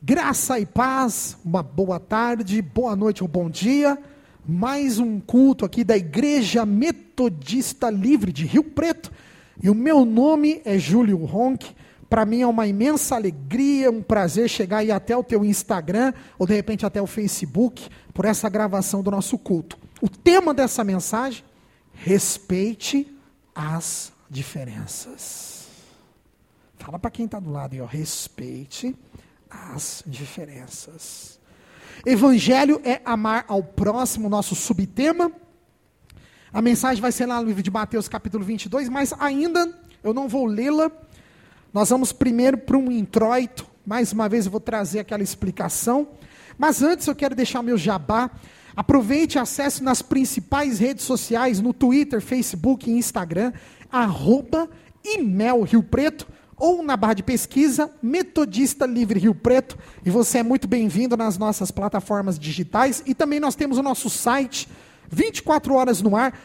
Graça e paz, uma boa tarde, boa noite ou bom dia. Mais um culto aqui da Igreja Metodista Livre de Rio Preto. E o meu nome é Júlio Ronck. Para mim é uma imensa alegria, um prazer chegar aí até o teu Instagram, ou de repente até o Facebook, por essa gravação do nosso culto. O tema dessa mensagem, respeite as diferenças. Fala para quem está do lado aí, ó, respeite as diferenças. Evangelho é amar ao próximo, nosso subtema. A mensagem vai ser lá no livro de Mateus capítulo 22, mas ainda eu não vou lê-la. Nós vamos primeiro para um introito. Mais uma vez eu vou trazer aquela explicação. Mas antes eu quero deixar meu jabá. Aproveite e acesse nas principais redes sociais, no Twitter, Facebook e Instagram, @Imel Rio Preto, ou na barra de pesquisa, Metodista Livre Rio Preto, e você é muito bem-vindo nas nossas plataformas digitais, e também nós temos o nosso site, 24 horas no ar,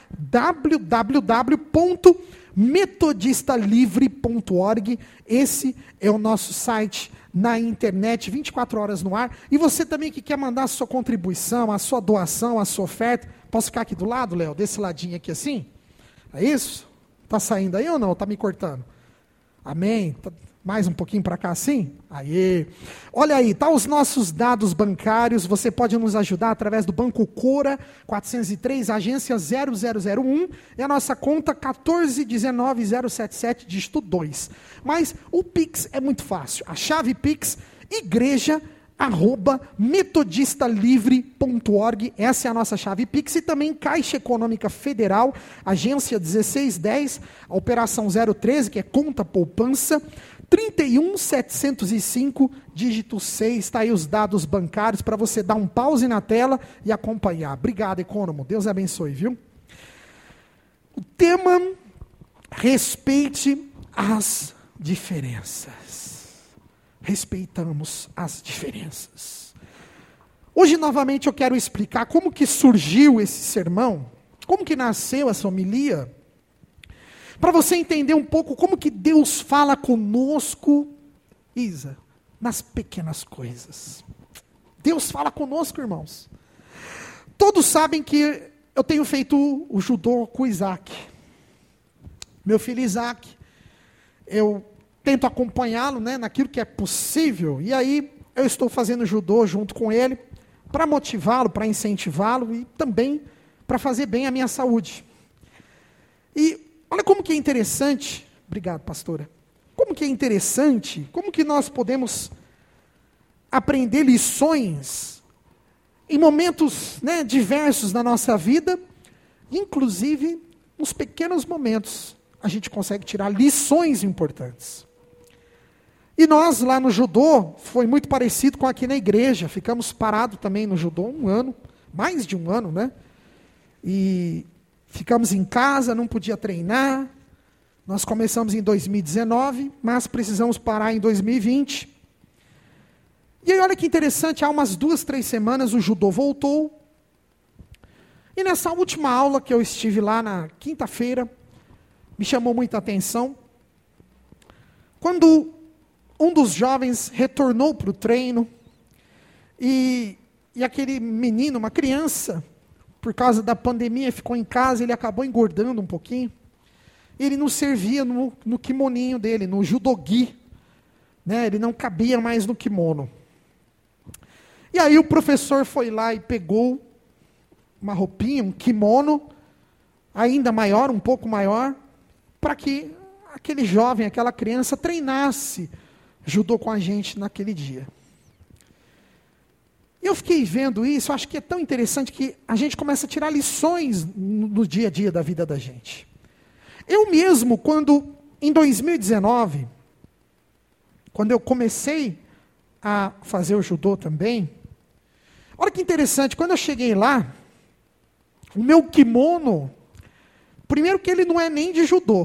www.metodistalivre.org, esse é o nosso site na internet, 24 horas no ar, e você também que quer mandar a sua contribuição, a sua doação, a sua oferta, posso ficar aqui do lado, Léo, desse ladinho aqui assim? É isso? Está saindo aí ou não? Está me cortando? Amém? Mais um pouquinho para cá assim? Aê! Olha aí, tá os nossos dados bancários, você pode nos ajudar através do Banco Cora, 403, agência 0001, e a nossa conta 1419077, dígito 2. Mas o Pix é muito fácil, a chave Pix, igreja@metodistalivre.org, essa é a nossa chave Pix, e também Caixa Econômica Federal, agência 1610, a operação 013, que é conta poupança, 31705, dígito 6, está aí os dados bancários para você dar um pause na tela e acompanhar. Obrigado, Econômico, Deus abençoe, viu? O tema, respeite as diferenças. Respeitamos as diferenças. Hoje, novamente, eu quero explicar como que surgiu esse sermão, como que nasceu essa homilia, para você entender um pouco como que Deus fala conosco, Isa, nas pequenas coisas. Deus fala conosco, irmãos. Todos sabem que eu tenho feito o judô com o Isaac. Meu filho Isaac, eu tento acompanhá-lo, né, naquilo que é possível, e aí eu estou fazendo judô junto com ele, para motivá-lo, para incentivá-lo, e também para fazer bem à minha saúde. E olha como que é interessante, obrigado pastora, como que é interessante, como que nós podemos aprender lições em momentos, né, diversos da nossa vida, inclusive nos pequenos momentos, a gente consegue tirar lições importantes. E nós, lá no judô, foi muito parecido com aqui na igreja. Ficamos parados também no judô um ano, mais de um ano, né? E ficamos em casa, não podia treinar. Nós começamos em 2019, mas precisamos parar em 2020. E aí, olha que interessante, há umas 2, 3 semanas o judô voltou. E nessa última aula que eu estive lá na quinta-feira, me chamou muita atenção. Quando um dos jovens retornou para o treino, e aquele menino, uma criança, por causa da pandemia, ficou em casa, ele acabou engordando um pouquinho, ele não servia no kimoninho dele, no judogi, né? Ele não cabia mais no kimono. E aí o professor foi lá e pegou uma roupinha, um kimono, ainda maior, um pouco maior, para que aquele jovem, aquela criança treinasse judô com a gente naquele dia. Eu fiquei vendo isso, acho que é tão interessante que a gente começa a tirar lições no dia a dia da vida da gente. Eu mesmo, quando, em 2019, quando eu comecei a fazer o judô também, olha que interessante, quando eu cheguei lá, o meu kimono, primeiro que ele não é nem de judô,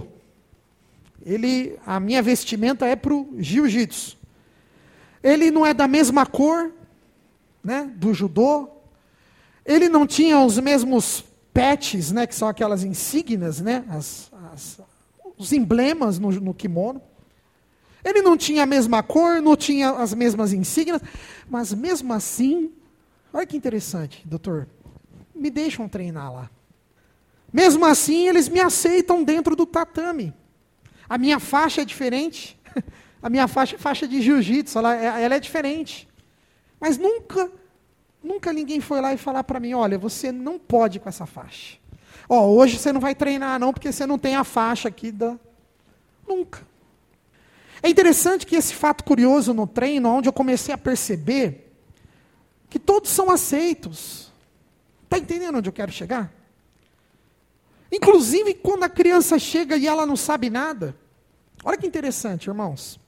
a minha vestimenta é para o jiu-jitsu. Ele não é da mesma cor, né, do judô. Ele não tinha os mesmos patches, né, que são aquelas insígnias, né, os emblemas no kimono. Ele não tinha a mesma cor, não tinha as mesmas insígnias, mas mesmo assim, olha que interessante, doutor, me deixam treinar lá. Mesmo assim, eles me aceitam dentro do tatame. A minha faixa é diferente. A minha faixa é faixa de jiu-jitsu, ela é diferente. Mas nunca ninguém foi lá e falar para mim, olha, você não pode ir com essa faixa. Hoje você não vai treinar não, porque você não tem a faixa aqui da... Nunca. É interessante que esse fato curioso no treino, onde eu comecei a perceber que todos são aceitos. Está entendendo onde eu quero chegar? Inclusive quando a criança chega e ela não sabe nada. Olha que interessante, irmãos.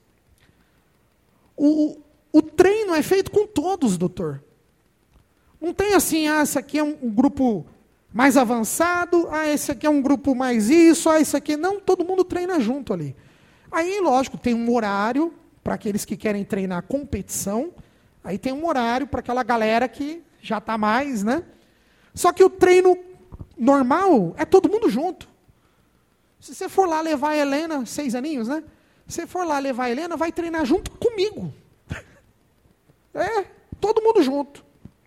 O treino é feito com todos, doutor. Não tem assim, esse aqui é um grupo mais avançado, esse aqui é um grupo mais isso, esse aqui... Não, todo mundo treina junto ali. Aí, lógico, tem um horário para aqueles que querem treinar competição. Aí tem um horário para aquela galera que já está mais, né? Só que o treino normal é todo mundo junto. Se você for lá levar a Helena, 6 aninhos, né? Se você for lá levar a Helena, vai treinar junto comigo. Todo mundo junto.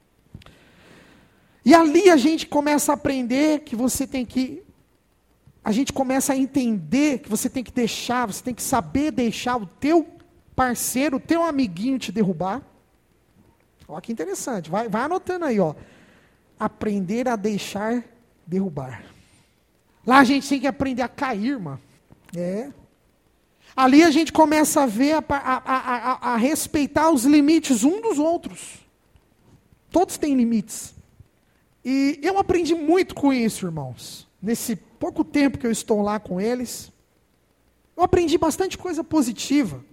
E ali a gente começa a aprender que você tem que... A gente começa a entender que você tem que deixar, você tem que saber deixar o teu parceiro, o teu amiguinho te derrubar. Olha que interessante, vai anotando aí, ó. Aprender a deixar derrubar. Lá a gente tem que aprender a cair, irmã. Ali a gente começa a ver, a respeitar os limites um dos outros. Todos têm limites. E eu aprendi muito com isso, irmãos. Nesse pouco tempo que eu estou lá com eles, eu aprendi bastante coisa positiva.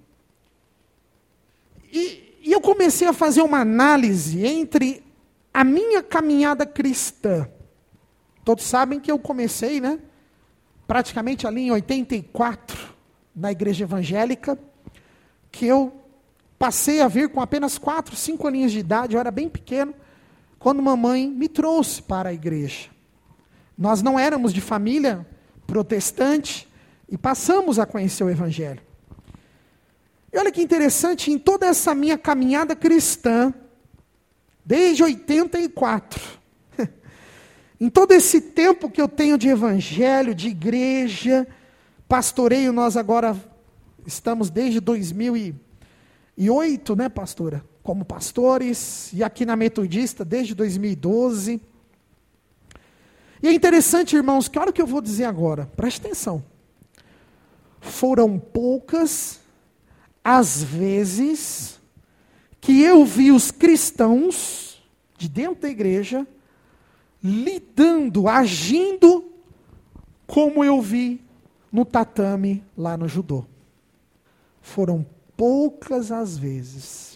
E eu comecei a fazer uma análise entre a minha caminhada cristã. Todos sabem que eu comecei, né? Praticamente ali em 84, na igreja evangélica, que eu passei a vir com apenas 4, 5 aninhos de idade, eu era bem pequeno, quando mamãe me trouxe para a igreja. Nós não éramos de família protestante e passamos a conhecer o evangelho. E olha que interessante, em toda essa minha caminhada cristã, desde 84, em todo esse tempo que eu tenho de evangelho, de igreja, pastoreio, nós agora estamos desde 2008, né, pastora? Como pastores, e aqui na Metodista desde 2012. E é interessante, irmãos, que olha o que eu vou dizer agora, preste atenção. Foram poucas as vezes que eu vi os cristãos de dentro da igreja lidando, agindo como eu vi no tatame lá no judô. Foram poucas as vezes.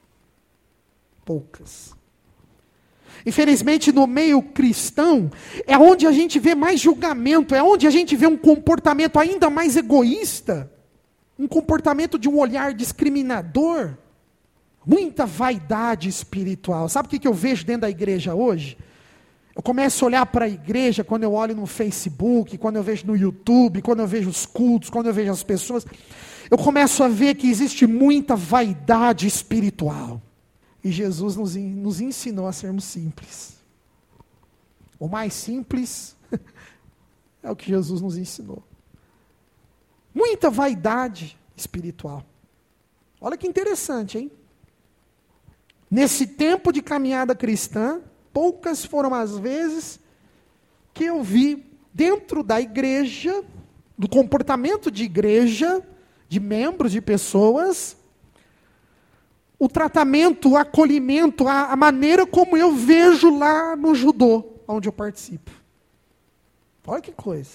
Poucas. Infelizmente, no meio cristão, é onde a gente vê mais julgamento, é onde a gente vê um comportamento ainda mais egoísta, um comportamento de um olhar discriminador, muita vaidade espiritual. Sabe o que eu vejo dentro da igreja hoje? Eu começo a olhar para a igreja, quando eu olho no Facebook, quando eu vejo no YouTube, quando eu vejo os cultos, quando eu vejo as pessoas, eu começo a ver que existe muita vaidade espiritual. E Jesus nos ensinou a sermos simples. O mais simples é o que Jesus nos ensinou. Muita vaidade espiritual. Olha que interessante, hein? Nesse tempo de caminhada cristã, poucas foram as vezes que eu vi dentro da igreja, do comportamento de igreja, de membros, de pessoas, o tratamento, o acolhimento, a maneira como eu vejo lá no judô, onde eu participo. Olha que coisa.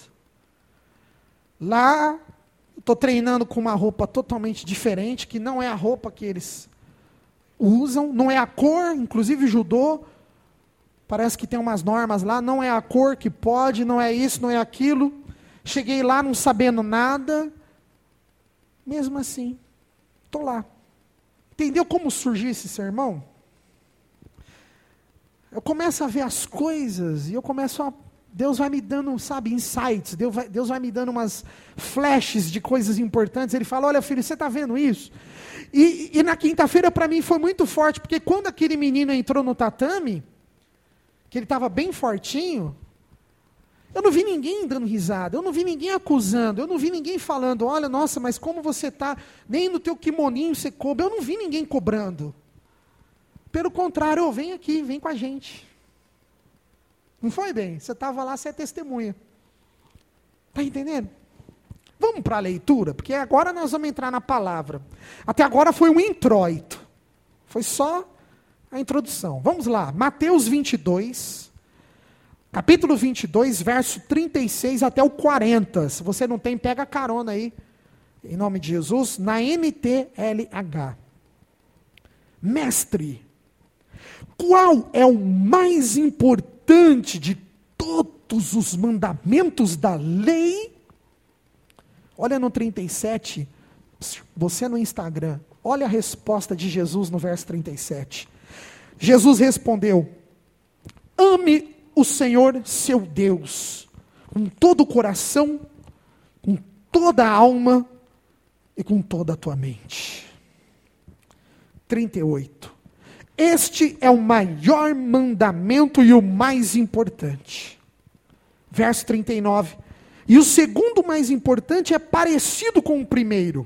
Lá, estou treinando com uma roupa totalmente diferente, que não é a roupa que eles usam, não é a cor, inclusive judô, parece que tem umas normas lá, não é a cor que pode, não é isso, não é aquilo. Cheguei lá não sabendo nada, mesmo assim, estou lá. Entendeu como surgiu esse sermão? Eu começo a ver as coisas e eu começo a Deus vai me dando, sabe, insights, Deus vai me dando umas flashes de coisas importantes. Ele fala, olha filho, você está vendo isso? E na quinta-feira para mim foi muito forte, porque quando aquele menino entrou no tatame, que ele estava bem fortinho, eu não vi ninguém dando risada, eu não vi ninguém acusando, eu não vi ninguém falando, olha, nossa, mas como você está, nem no teu kimoninho você cobra, eu não vi ninguém cobrando. Pelo contrário, vem aqui, vem com a gente. Não foi bem? Você estava lá, você é testemunha. Está entendendo? Vamos para a leitura, porque agora nós vamos entrar na palavra. Até agora foi um introito. Foi só a introdução. Vamos lá, Mateus 22, capítulo 22, verso 36 até o 40. Se você não tem, pega a carona aí, em nome de Jesus, na NTLH. Mestre, qual é o mais importante de todos os mandamentos da lei? Olha no 37, você no Instagram, olha a resposta de Jesus no verso 37. Jesus respondeu, ame o Senhor seu Deus, com todo o coração, com toda a alma e com toda a tua mente. 38. Este é o maior mandamento e o mais importante. Verso 39. E o segundo mais importante é parecido com o primeiro.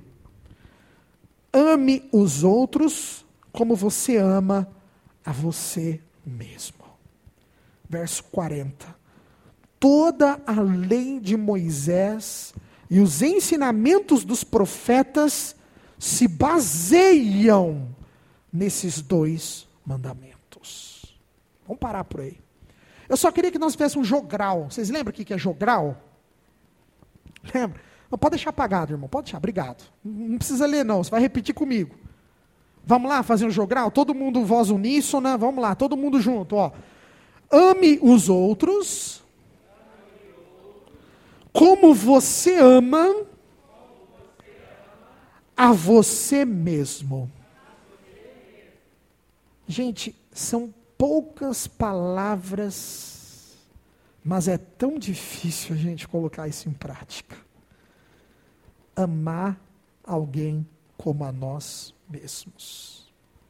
Ame os outros como você ama a você mesmo. Verso 40. Toda a lei de Moisés e os ensinamentos dos profetas se baseiam nesses dois mandamentos. Vamos parar por aí. Eu só queria que nós fizéssemos um jogral. Vocês lembram o que é jogral? Lembra? Não, pode deixar apagado, irmão. Pode deixar, obrigado. Não precisa ler não, você vai repetir comigo. Vamos lá fazer um jogral? Todo mundo voz uníssona, vamos lá, todo mundo junto. Ó. Ame os outros como você ama a você mesmo. Gente, são poucas palavras, mas é tão difícil a gente colocar isso em prática. Amar alguém como a nós mesmos.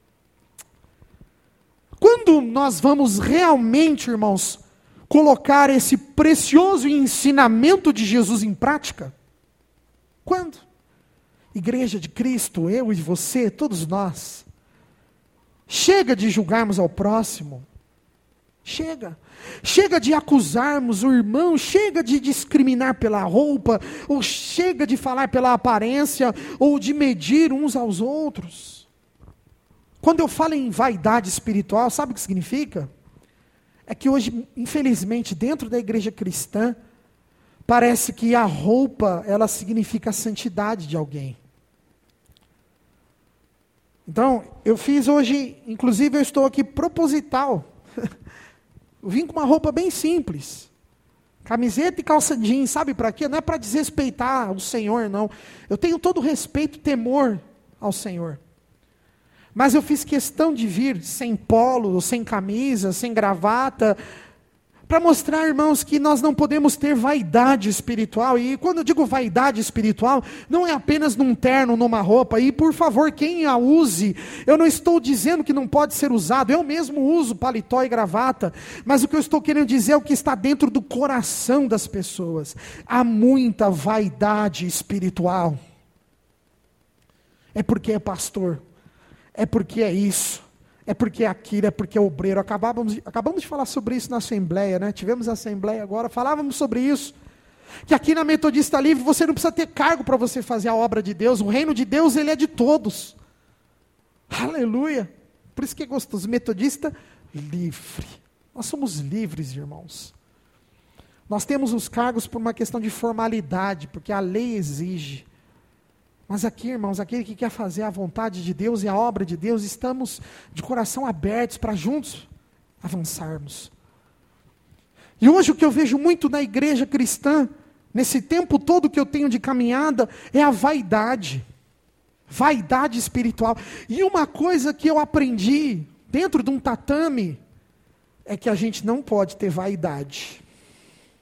Quando nós vamos realmente, irmãos, colocar esse precioso ensinamento de Jesus em prática? Quando? Igreja de Cristo, eu e você, todos nós. Chega de julgarmos ao próximo. Chega. Chega de acusarmos o irmão, chega de discriminar pela roupa, ou chega de falar pela aparência, ou de medir uns aos outros. Quando eu falo em vaidade espiritual, sabe o que significa? É que hoje, infelizmente, dentro da igreja cristã, parece que a roupa, ela significa a santidade de alguém. Então, eu fiz hoje, inclusive eu estou aqui proposital. Eu vim com uma roupa bem simples. Camiseta e calça jeans, sabe para quê? Não é para desrespeitar o Senhor, não. Eu tenho todo respeito e temor ao Senhor. Mas eu fiz questão de vir sem polo, sem camisa, sem gravata, para mostrar, irmãos, que nós não podemos ter vaidade espiritual. E quando eu digo vaidade espiritual, não é apenas num terno, numa roupa. E por favor, quem a use, eu não estou dizendo que não pode ser usado. Eu mesmo uso paletó e gravata. Mas o que eu estou querendo dizer é o que está dentro do coração das pessoas. Há muita vaidade espiritual. É porque é pastor. É porque é isso. É porque é aquilo, é porque é obreiro. Acabamos de falar sobre isso na Assembleia, né? Tivemos a Assembleia agora, falávamos sobre isso. Que aqui na Metodista Livre você não precisa ter cargo para você fazer a obra de Deus. O reino de Deus, ele é de todos. Aleluia. Por isso que é gostoso. Metodista livre. Nós somos livres, irmãos. Nós temos os cargos por uma questão de formalidade, porque a lei exige. Mas aqui, irmãos, aquele que quer fazer a vontade de Deus e a obra de Deus, estamos de coração abertos para juntos avançarmos. E hoje o que eu vejo muito na igreja cristã, nesse tempo todo que eu tenho de caminhada, é a vaidade. Vaidade espiritual. E uma coisa que eu aprendi dentro de um tatame, é que a gente não pode ter vaidade.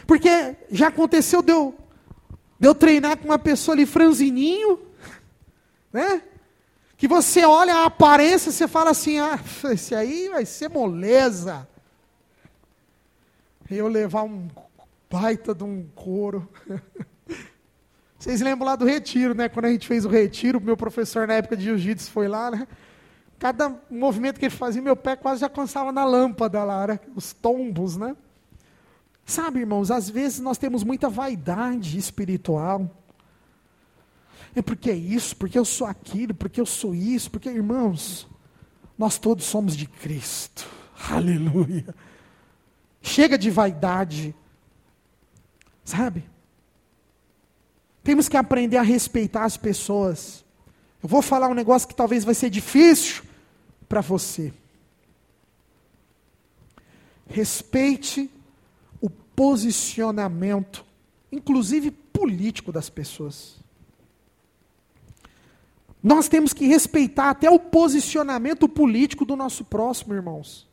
Porque já aconteceu de eu treinar com uma pessoa ali franzininho, né? Que você olha a aparência e você fala assim, esse aí vai ser moleza. E eu levar um baita de um couro. Vocês lembram lá do retiro, né? Quando a gente fez o retiro, o meu professor na época de jiu-jitsu foi lá, né? Cada movimento que ele fazia, meu pé quase já alcançava na lâmpada lá, né? Os tombos, né? Sabe, irmãos, às vezes nós temos muita vaidade espiritual. É porque é isso, porque eu sou aquilo, porque eu sou isso, porque, irmãos, nós todos somos de Cristo. Aleluia. Chega de vaidade. Sabe? Temos que aprender a respeitar as pessoas. Eu vou falar um negócio que talvez vai ser difícil para você. Respeite o posicionamento, inclusive político das pessoas. Nós temos que respeitar até o posicionamento político do nosso próximo, irmãos.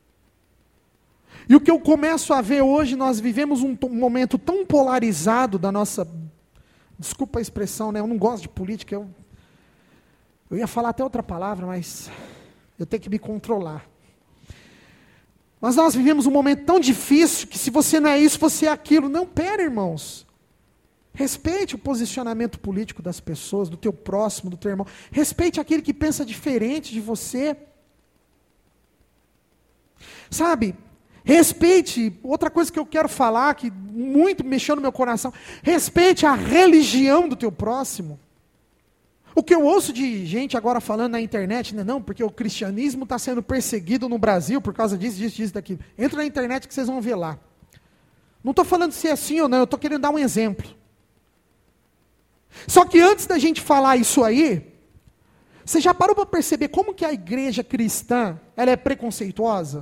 E o que eu começo a ver hoje, nós vivemos um momento tão polarizado da nossa... Desculpa a expressão, né? Eu não gosto de política, eu ia falar até outra palavra, mas eu tenho que me controlar. Mas nós vivemos um momento tão difícil que se você não é isso, você é aquilo. Não, pera, irmãos. Respeite o posicionamento político das pessoas, do teu próximo, do teu irmão. Respeite aquele que pensa diferente de você. Sabe? Respeite, outra coisa que eu quero falar, que muito mexeu no meu coração, respeite a religião do teu próximo. O que eu ouço de gente agora falando na internet, né, não, porque o cristianismo está sendo perseguido no Brasil por causa disso, daquilo. Entra na internet que vocês vão ver lá. Não estou falando se é assim ou não, eu estou querendo dar um exemplo. Só que antes da gente falar isso aí, você já parou para perceber como que a igreja cristã, ela é preconceituosa?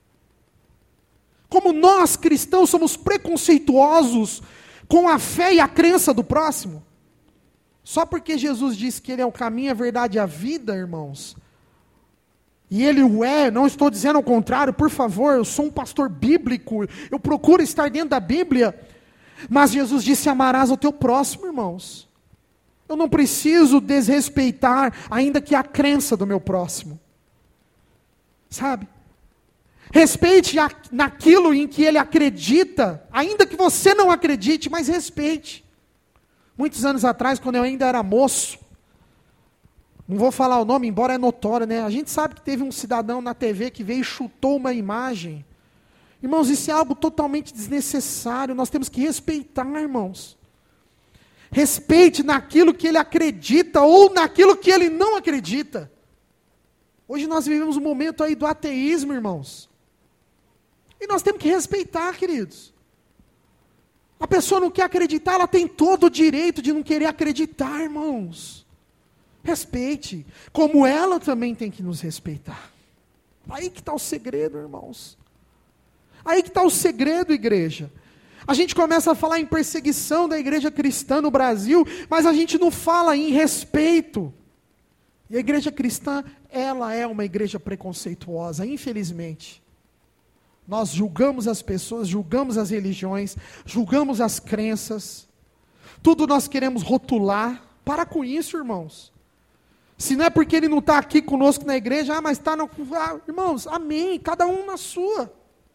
Como nós cristãos somos preconceituosos com a fé e a crença do próximo? Só porque Jesus disse que Ele é o caminho, a verdade e a vida, irmãos. E Ele o é, não estou dizendo ao contrário, por favor, eu sou um pastor bíblico, eu procuro estar dentro da Bíblia. Mas Jesus disse, amarás ao teu próximo, irmãos. Eu não preciso desrespeitar, ainda que a crença do meu próximo. Sabe? Respeite naquilo em que ele acredita, ainda que você não acredite, mas respeite. Muitos anos atrás, quando eu ainda era moço, não vou falar o nome, embora é notório, né? A gente sabe que teve um cidadão na TV que veio e chutou uma imagem. Irmãos, isso é algo totalmente desnecessário, nós temos que respeitar, irmãos. Respeite naquilo que ele acredita ou naquilo que ele não acredita. Hoje nós vivemos um momento aí do ateísmo, irmãos. E nós temos que respeitar, queridos. A pessoa não quer acreditar, ela tem todo o direito de não querer acreditar, irmãos. Respeite, como ela também tem que nos respeitar. Aí que está o segredo, irmãos. Aí que está o segredo, igreja. A gente começa a falar em perseguição da igreja cristã no Brasil, mas a gente não fala em respeito. E a igreja cristã, ela é uma igreja preconceituosa, infelizmente. Nós julgamos as pessoas, julgamos as religiões, julgamos as crenças. Tudo nós queremos rotular. Para com isso, irmãos. Se não é porque ele não está aqui conosco na igreja, mas está no... irmãos, amém, cada um na sua.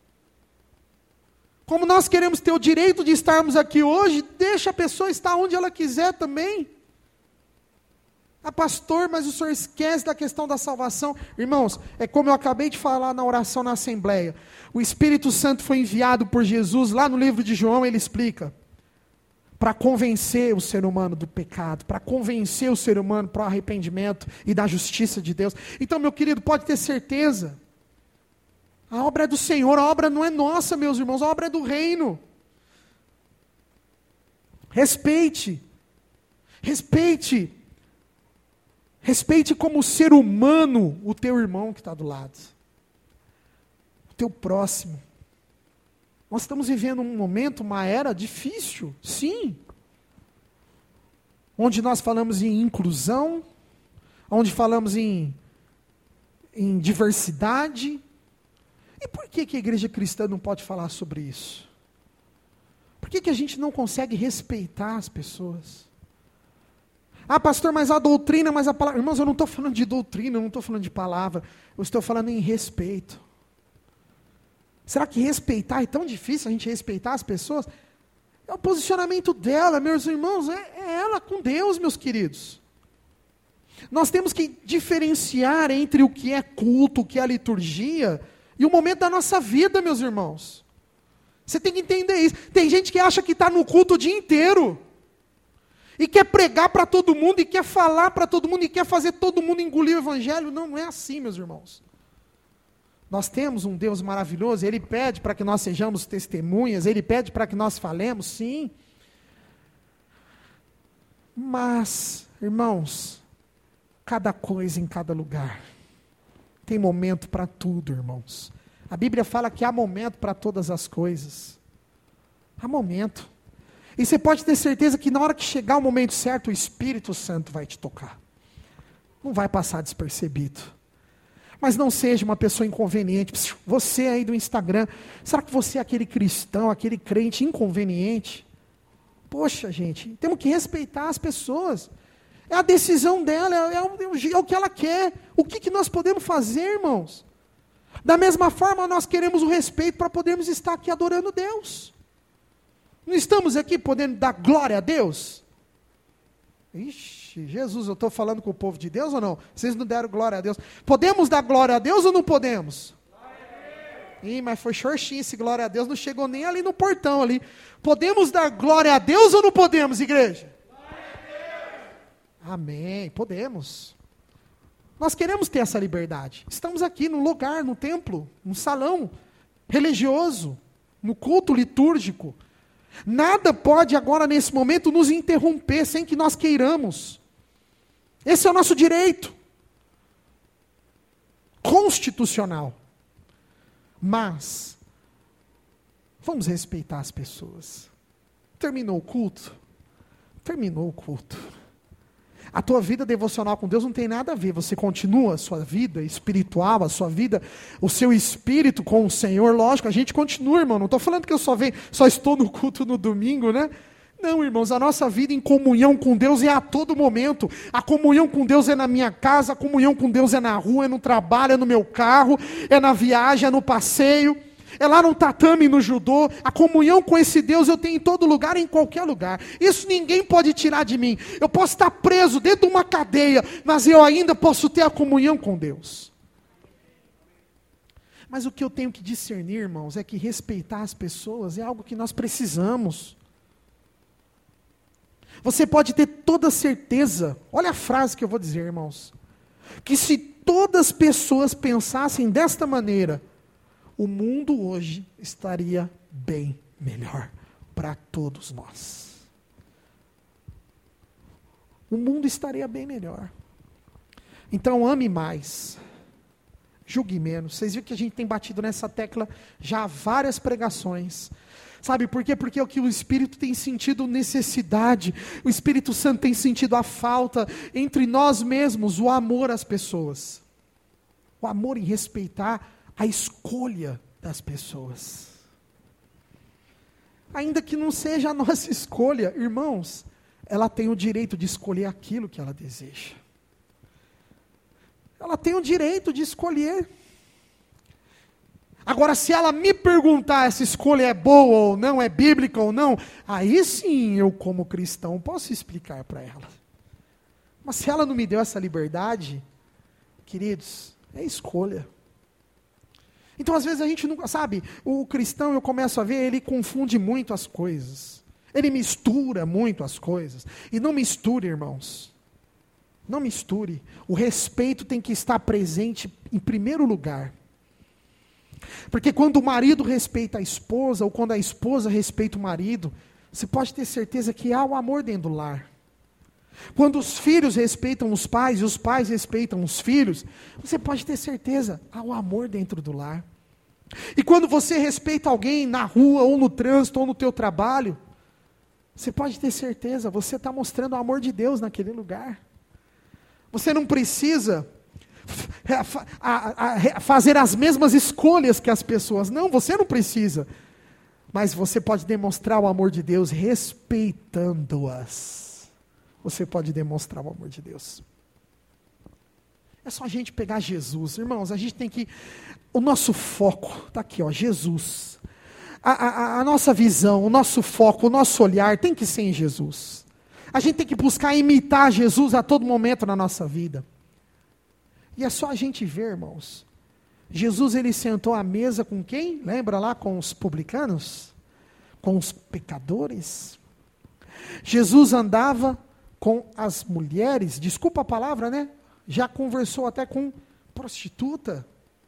Como nós queremos ter o direito de estarmos aqui hoje, deixa a pessoa estar onde ela quiser também. Ah, pastor, mas o senhor esquece da questão da salvação. Irmãos, é como eu acabei de falar na oração na Assembleia. O Espírito Santo foi enviado por Jesus, lá no livro de João ele explica, para convencer o ser humano do pecado, para convencer o ser humano para o arrependimento e da justiça de Deus. Então, meu querido, pode ter certeza, a obra é do Senhor, a obra não é nossa, meus irmãos, a obra é do reino. Respeite, respeite. Respeite como ser humano o teu irmão que está do lado. O teu próximo. Nós estamos vivendo um momento, uma era difícil, sim. Onde nós falamos em inclusão, onde falamos em diversidade. E por que a igreja cristã não pode falar sobre isso? Por que a gente não consegue respeitar as pessoas? Ah, pastor, mas a doutrina, mas a palavra... Irmãos, eu não estou falando de doutrina, eu não estou falando de palavra. Eu estou falando em respeito. Será que respeitar é tão difícil, a gente respeitar as pessoas? É o posicionamento dela, meus irmãos, é ela com Deus, meus queridos. Nós temos que diferenciar entre o que é culto, o que é a liturgia, e o momento da nossa vida, meus irmãos. Você tem que entender isso. Tem gente que acha que está no culto o dia inteiro. E quer pregar para todo mundo, e quer falar para todo mundo, e quer fazer todo mundo engolir o evangelho. Não, não é assim, meus irmãos. Nós temos um Deus maravilhoso, Ele pede para que nós sejamos testemunhas, Ele pede para que nós falemos, sim. Mas, irmãos, cada coisa em cada lugar. Tem momento para tudo, irmãos. A Bíblia fala que há momento para todas as coisas. Há momento. E você pode ter certeza que na hora que chegar o momento certo, o Espírito Santo vai te tocar. Não vai passar despercebido. Mas não seja uma pessoa inconveniente. Você aí do Instagram, será que você é aquele cristão, aquele crente inconveniente? Poxa, gente, temos que respeitar as pessoas. É a decisão dela, é o que ela quer. O que nós podemos fazer, irmãos? Da mesma forma, nós queremos o respeito para podermos estar aqui adorando Deus. Não estamos aqui podendo dar glória a Deus? Ixi, Jesus, eu estou falando com o povo de Deus ou não? Vocês não deram glória a Deus. Podemos dar glória a Deus ou não podemos? Ih, mas foi xorxinho esse glória a Deus, não chegou nem ali no portão ali. Podemos dar glória a Deus ou não podemos, igreja? Amém, podemos. Nós queremos ter essa liberdade. Estamos aqui num lugar, no templo, num salão religioso, no culto litúrgico. Nada pode agora, nesse momento, nos interromper sem que nós queiramos. Esse é o nosso direito constitucional. Mas, vamos respeitar as pessoas. Terminou o culto? Terminou o culto. A tua vida devocional com Deus não tem nada a ver. Você continua a sua vida espiritual, a sua vida, o seu espírito com o Senhor. Lógico, a gente continua, irmão. Não estou falando que eu só estou no culto no domingo, né? Não, irmãos, a nossa vida em comunhão com Deus é a todo momento. A comunhão com Deus é na minha casa, a comunhão com Deus é na rua, é no trabalho, é no meu carro, é na viagem, é no passeio. É lá no tatame, no judô. A comunhão com esse Deus eu tenho em todo lugar, em qualquer lugar. Isso ninguém pode tirar de mim. Eu posso estar preso dentro de uma cadeia, mas eu ainda posso ter a comunhão com Deus. Mas o que eu tenho que discernir, irmãos, é que respeitar as pessoas é algo que nós precisamos. Você pode ter toda certeza, olha a frase que eu vou dizer, irmãos, que se todas as pessoas pensassem desta maneira, o mundo hoje estaria bem melhor para todos nós. O mundo estaria bem melhor. Então ame mais, julgue menos. Vocês viram que a gente tem batido nessa tecla já há várias pregações. Sabe por quê? Porque é o que o Espírito tem sentido necessidade, o Espírito Santo tem sentido a falta entre nós mesmos, o amor às pessoas. O amor em respeitar a escolha das pessoas. Ainda que não seja a nossa escolha, irmãos, ela tem o direito de escolher aquilo que ela deseja. Ela tem o direito de escolher. Agora, se ela me perguntar essa escolha é boa ou não, é bíblica ou não, aí sim eu, como cristão, posso explicar para ela. Mas se ela não me deu essa liberdade, queridos, é escolha. Então, às vezes a gente não, sabe, o cristão, eu começo a ver, ele confunde muito as coisas. Ele mistura muito as coisas. E não misture, irmãos. Não misture. O respeito tem que estar presente em primeiro lugar. Porque quando o marido respeita a esposa, ou quando a esposa respeita o marido, você pode ter certeza que há o amor dentro do lar. Quando os filhos respeitam os pais e os pais respeitam os filhos, você pode ter certeza, há o amor dentro do lar. E quando você respeita alguém na rua, ou no trânsito, ou no teu trabalho, você pode ter certeza, você está mostrando o amor de Deus naquele lugar. Você não precisa fazer as mesmas escolhas que as pessoas. Não, você não precisa. Mas você pode demonstrar o amor de Deus respeitando-as. Você pode demonstrar o amor de Deus. É só a gente pegar Jesus. Irmãos, a gente tem que... O nosso foco está aqui, ó, Jesus. A nossa visão, o nosso foco, o nosso olhar tem que ser em Jesus. A gente tem que buscar imitar Jesus a todo momento na nossa vida. E é só a gente ver, irmãos. Jesus, ele sentou à mesa com quem? Lembra lá? Com os publicanos? Com os pecadores? Jesus andava com as mulheres, desculpa a palavra, né? Já conversou até com prostituta.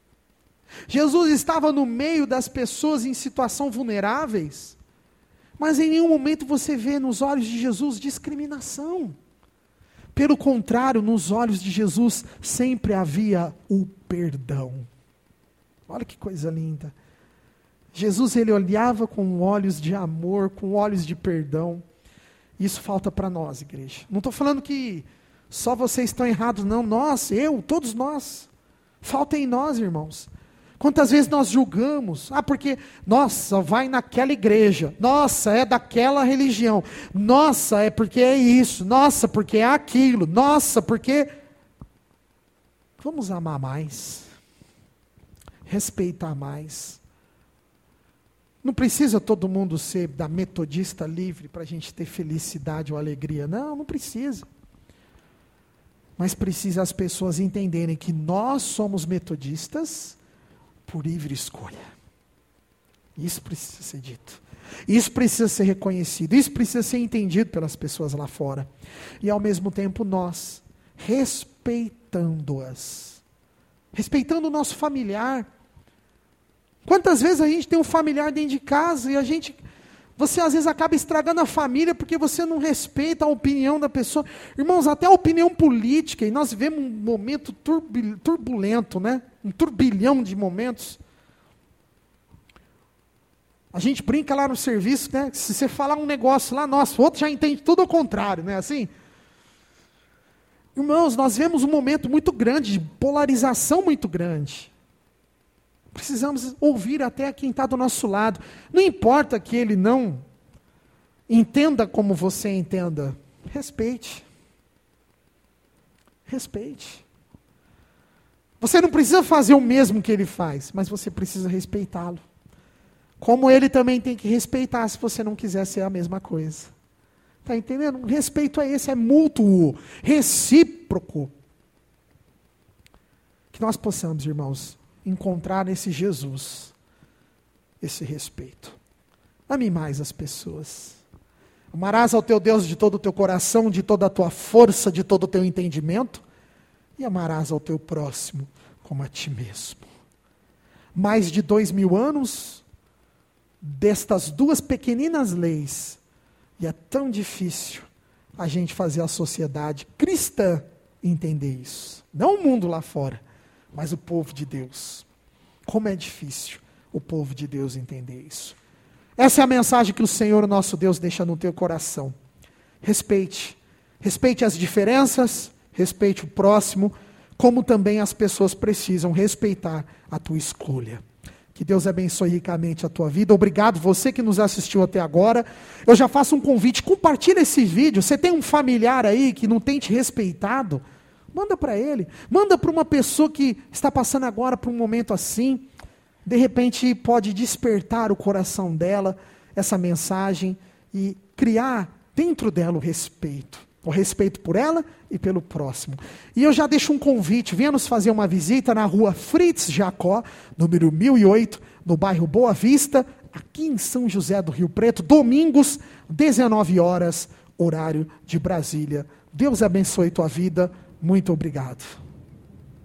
Jesus estava no meio das pessoas em situação vulneráveis, mas em nenhum momento você vê nos olhos de Jesus discriminação. Pelo contrário, nos olhos de Jesus sempre havia o perdão. Olha que coisa linda. Jesus, ele olhava com olhos de amor, com olhos de perdão. Isso falta para nós, igreja. Não estou falando que só vocês estão errados, não. Nós, todos nós. Falta em nós, irmãos. Quantas vezes nós julgamos? Porque, nossa, vai naquela igreja. Nossa, é daquela religião. Nossa, é porque é isso. Nossa, porque é aquilo. Nossa, porque... Vamos amar mais. Respeitar mais. Não precisa todo mundo ser da metodista livre para a gente ter felicidade ou alegria. Não precisa. Mas precisa as pessoas entenderem que nós somos metodistas por livre escolha. Isso precisa ser dito. Isso precisa ser reconhecido. Isso precisa ser entendido pelas pessoas lá fora. E ao mesmo tempo nós, respeitando-as. Respeitando o nosso familiar. Quantas vezes a gente tem um familiar dentro de casa e você às vezes acaba estragando a família porque você não respeita a opinião da pessoa. Irmãos, até a opinião política, e nós vivemos um momento turbulento, né? Um turbilhão de momentos. A gente brinca lá no serviço, né? Se você falar um negócio lá, nossa, o outro já entende tudo ao contrário, não é assim? Irmãos, nós vemos um momento muito grande, de polarização muito grande. Precisamos ouvir até quem está do nosso lado. Não importa que ele não entenda como você entenda. Respeite. Respeite. Você não precisa fazer o mesmo que ele faz, mas você precisa respeitá-lo. Como ele também tem que respeitar se você não quiser ser a mesma coisa. Está entendendo? O respeito é esse, é mútuo, recíproco. Que nós possamos, irmãos, encontrar nesse Jesus esse respeito. Ame mais as pessoas. Amarás ao teu Deus de todo o teu coração, de toda a tua força, de todo o teu entendimento, e amarás ao teu próximo como a ti mesmo. Mais de 2000 anos destas duas pequeninas leis, e é tão difícil a gente fazer a sociedade cristã entender isso. Não o mundo lá fora, mas o povo de Deus. Como é difícil o povo de Deus entender isso. Essa é a mensagem que o Senhor, nosso Deus, deixa no teu coração. Respeite. Respeite as diferenças, respeite o próximo, como também as pessoas precisam respeitar a tua escolha. Que Deus abençoe ricamente a tua vida. Obrigado, você que nos assistiu até agora. Eu já faço um convite, compartilha esse vídeo. Você tem um familiar aí que não tem te respeitado? Manda para ele, manda para uma pessoa que está passando agora por um momento assim, de repente pode despertar o coração dela, essa mensagem, e criar dentro dela o respeito por ela e pelo próximo. E eu já deixo um convite, venha nos fazer uma visita na rua Fritz Jacó, número 1008, no bairro Boa Vista, aqui em São José do Rio Preto, domingos, 19 horas, horário de Brasília. Deus abençoe tua vida. Muito obrigado.